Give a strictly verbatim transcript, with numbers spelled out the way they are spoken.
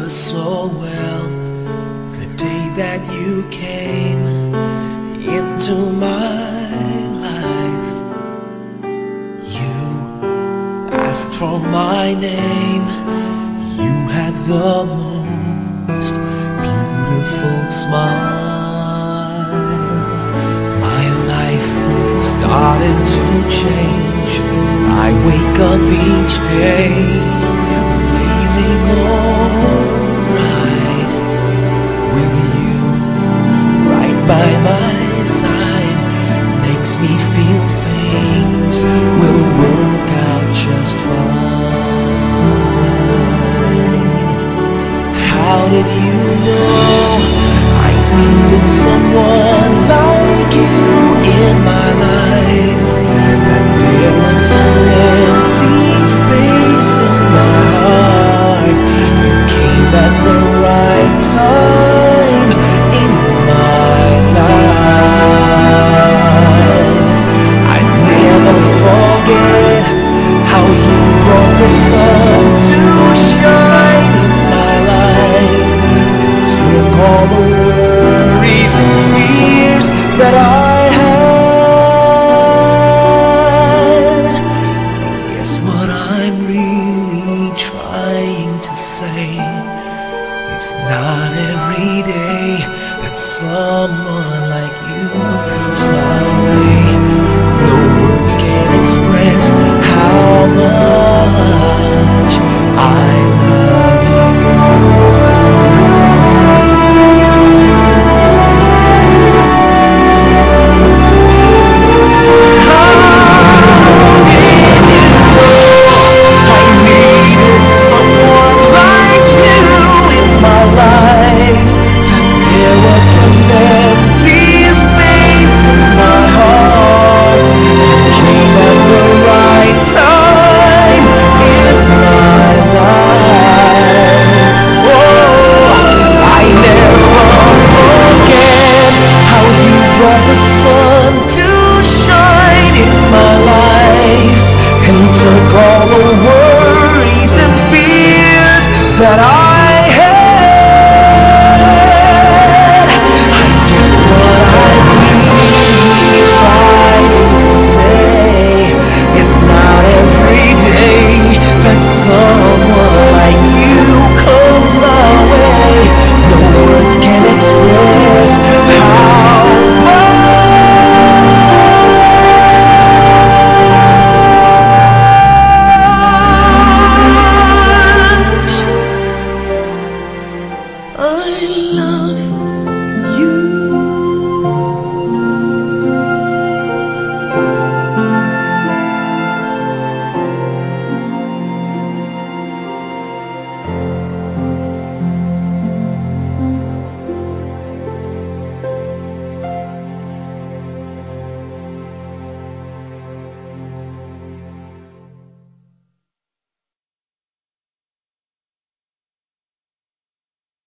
remember so well the day that you came into my life. You asked for my name. You had the most beautiful smile. My life started to change. I wake up each day feeling alright with you right by my side. Makes me feel things will work out just fine. How did you know I needed someone like you in my life? That there was an empty space in my heart. You came at the right time in my life. I never forget how you brought the sun to shine in my life and took all the worries and fears that I had. Guess what I'm really trying to say? It's not every day that someone like you comes my way. No words can express how much I love you. How did you know I needed someone like you in my life? That there was an empty space in my heart. You came at the right time in my life. Oh, I never forget how you brought the sun to shine in my life and took all the worries and fears that I had. I guess what I'm really trying to say, it's not every day that someone like you comes my way. No words can express how much I love you.